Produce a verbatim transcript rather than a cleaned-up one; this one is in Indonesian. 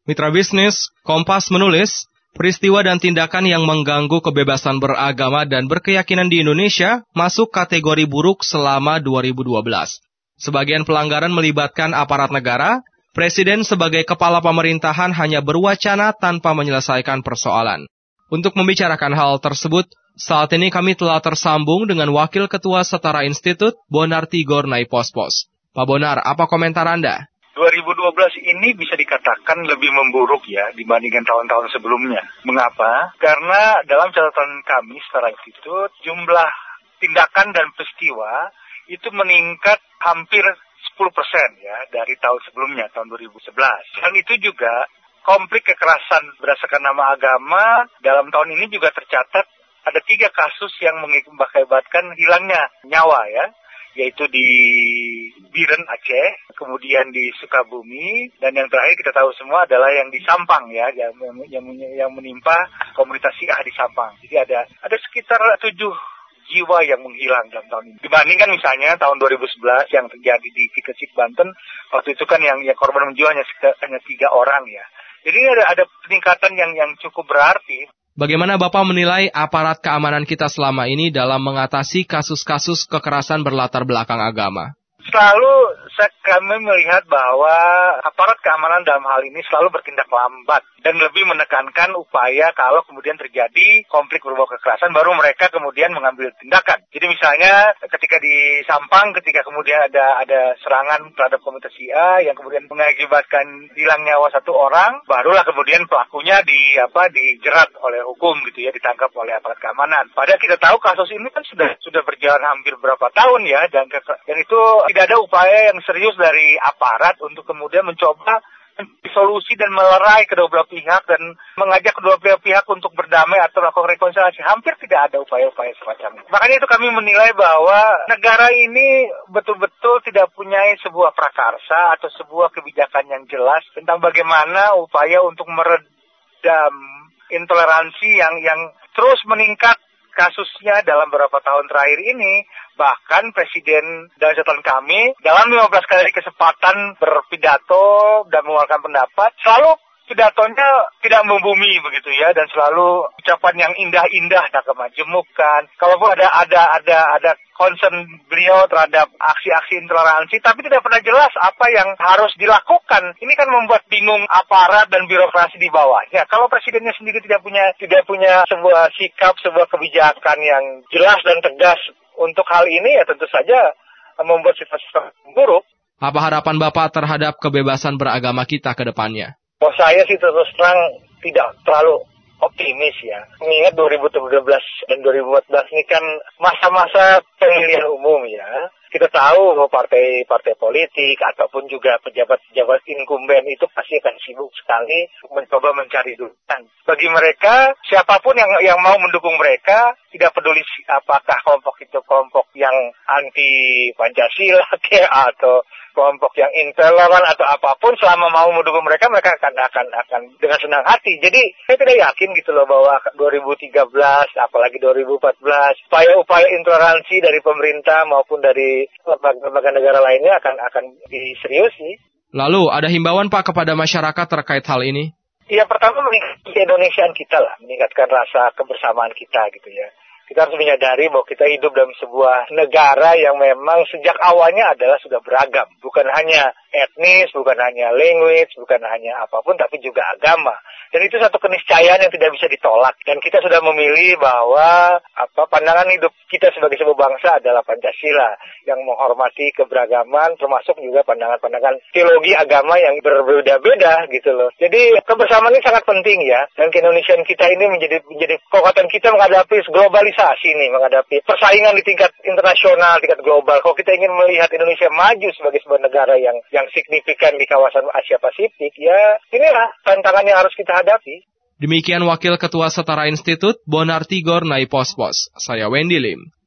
Mitra bisnis, Kompas menulis, peristiwa dan tindakan yang mengganggu kebebasan beragama dan berkeyakinan di Indonesia masuk kategori buruk selama dua ribu dua belas. Sebagian pelanggaran melibatkan aparat negara, Presiden sebagai kepala pemerintahan hanya berwacana tanpa menyelesaikan persoalan. Untuk membicarakan hal tersebut, saat ini kami telah tersambung dengan Wakil Ketua Setara Institut, Bonar Tigor Naipospos. Pak Bonar, apa komentar Anda? dua ribu dua belas ini bisa dikatakan lebih memburuk ya dibandingkan tahun-tahun sebelumnya. Mengapa? Karena dalam catatan kami secara institut, jumlah tindakan dan peristiwa itu meningkat hampir sepuluh persen ya dari tahun sebelumnya, tahun dua ribu sebelas. Dan itu juga konflik kekerasan berdasarkan nama agama dalam tahun ini juga tercatat ada tiga kasus yang mengakibatkan hilangnya nyawa ya. Yaitu di Biren, Aceh, kemudian di Sukabumi, dan yang terakhir kita tahu semua adalah yang di Sampang ya, yang, yang, yang menimpa komunitas Syiah di Sampang. Jadi ada ada sekitar tujuh jiwa yang menghilang dalam tahun ini. Dibandingkan misalnya tahun dua ribu sebelas yang terjadi di Cikesik, Banten, waktu itu kan yang, yang korban menjiwa hanya, hanya tiga orang ya. Jadi ada, ada peningkatan yang, yang cukup berarti. Bagaimana Bapak menilai aparat keamanan kita selama ini dalam mengatasi kasus-kasus kekerasan berlatar belakang agama? Selalu kami melihat bahwa aparat keamanan dalam hal ini selalu bertindak lambat dan lebih menekankan upaya kalau kemudian terjadi konflik berbau kekerasan baru mereka kemudian mengambil tindakan. Jadi misalnya ketika di Sampang ketika kemudian ada ada serangan terhadap komunitas Syiah yang kemudian mengakibatkan hilang nyawa satu orang, barulah kemudian pelakunya di apa dijerat oleh hukum gitu ya, ditangkap oleh aparat keamanan. Padahal kita tahu kasus ini kan sudah sudah berjalan hampir berapa tahun ya dan dan itu tidak ada upaya yang serius dari aparat untuk kemudian mencoba solusi dan melerai kedua belah pihak dan mengajak kedua belah pihak untuk berdamai atau melakukan rekonsiliasi. Hampir tidak ada upaya-upaya semacam itu. Makanya itu kami menilai bahwa negara ini betul-betul tidak punya sebuah prakarsa atau sebuah kebijakan yang jelas tentang bagaimana upaya untuk meredam intoleransi yang yang terus meningkat kasusnya dalam beberapa tahun terakhir ini. Bahkan Presiden dan catatan kami dalam lima belas kali kesempatan berpidato dan mengeluarkan pendapat, selalu pidatonya tidak membumi begitu ya, dan selalu ucapan yang indah-indah dan kemajemukan. Kalaupun ada ada ada ada concern beliau terhadap aksi-aksi intoleransi, tapi tidak pernah jelas apa yang harus dilakukan. Ini kan membuat bingung aparat dan birokrasi di bawahnya. Kalau presidennya sendiri tidak punya tidak punya sebuah sikap, sebuah kebijakan yang jelas dan tegas untuk hal ini, ya tentu saja membuat situasi buruk. Apa harapan Bapak terhadap kebebasan beragama kita ke depannya? Oh, saya sih terus terang tidak terlalu optimis ya. Mengingat dua ribu tujuh belas dan dua ribu empat belas ini kan masa-masa pemilihan umum ya. Kita tahu bahwa partai-partai politik ataupun juga pejabat-pejabat incumbent itu pasti akan sibuk sekali mencoba mencari dukungan. Bagi mereka, siapapun yang yang mau mendukung mereka, tidak peduli apakah kelompok itu kelompok yang anti Pancasila atau kelompok yang intoleran atau apapun, selama mau mendukung mereka, mereka akan akan akan dengan senang hati. Jadi saya tidak yakin gitu loh bahwa dua ribu tiga belas apalagi dua ribu empat belas upaya-upaya intoleransi dari pemerintah maupun dari lembaga negara lainnya akan akan diseriusi. Lalu ada himbauan Pak kepada masyarakat terkait hal ini? Ya, pertama meningkatkan keindonesiaan kita lah, meningkatkan rasa kebersamaan kita gitu ya. Kita harus menyadari bahwa kita hidup dalam sebuah negara yang memang sejak awalnya adalah sudah beragam. Bukan hanya etnis, bukan hanya language, bukan hanya apapun, tapi juga agama. Dan itu satu keniscayaan yang tidak bisa ditolak. Dan kita sudah memilih bahwa apa pandangan hidup kita sebagai sebuah bangsa adalah Pancasila, yang menghormati keberagaman, termasuk juga pandangan-pandangan teologi agama yang berbeda-beda gitu loh. Jadi kebersamaan ini sangat penting ya. Dan keindonesiaan kita ini menjadi menjadi kekuatan kita menghadapi globalisasi nih, menghadapi persaingan di tingkat internasional, tingkat global. Kalau kita ingin melihat Indonesia maju sebagai sebuah negara yang yang signifikan di kawasan Asia Pasifik, ya inilah tantangan yang harus kita hadapi. Demikian Wakil Ketua Setara Institut, Bonar Tigor Naipospos. Saya Wendy Lim.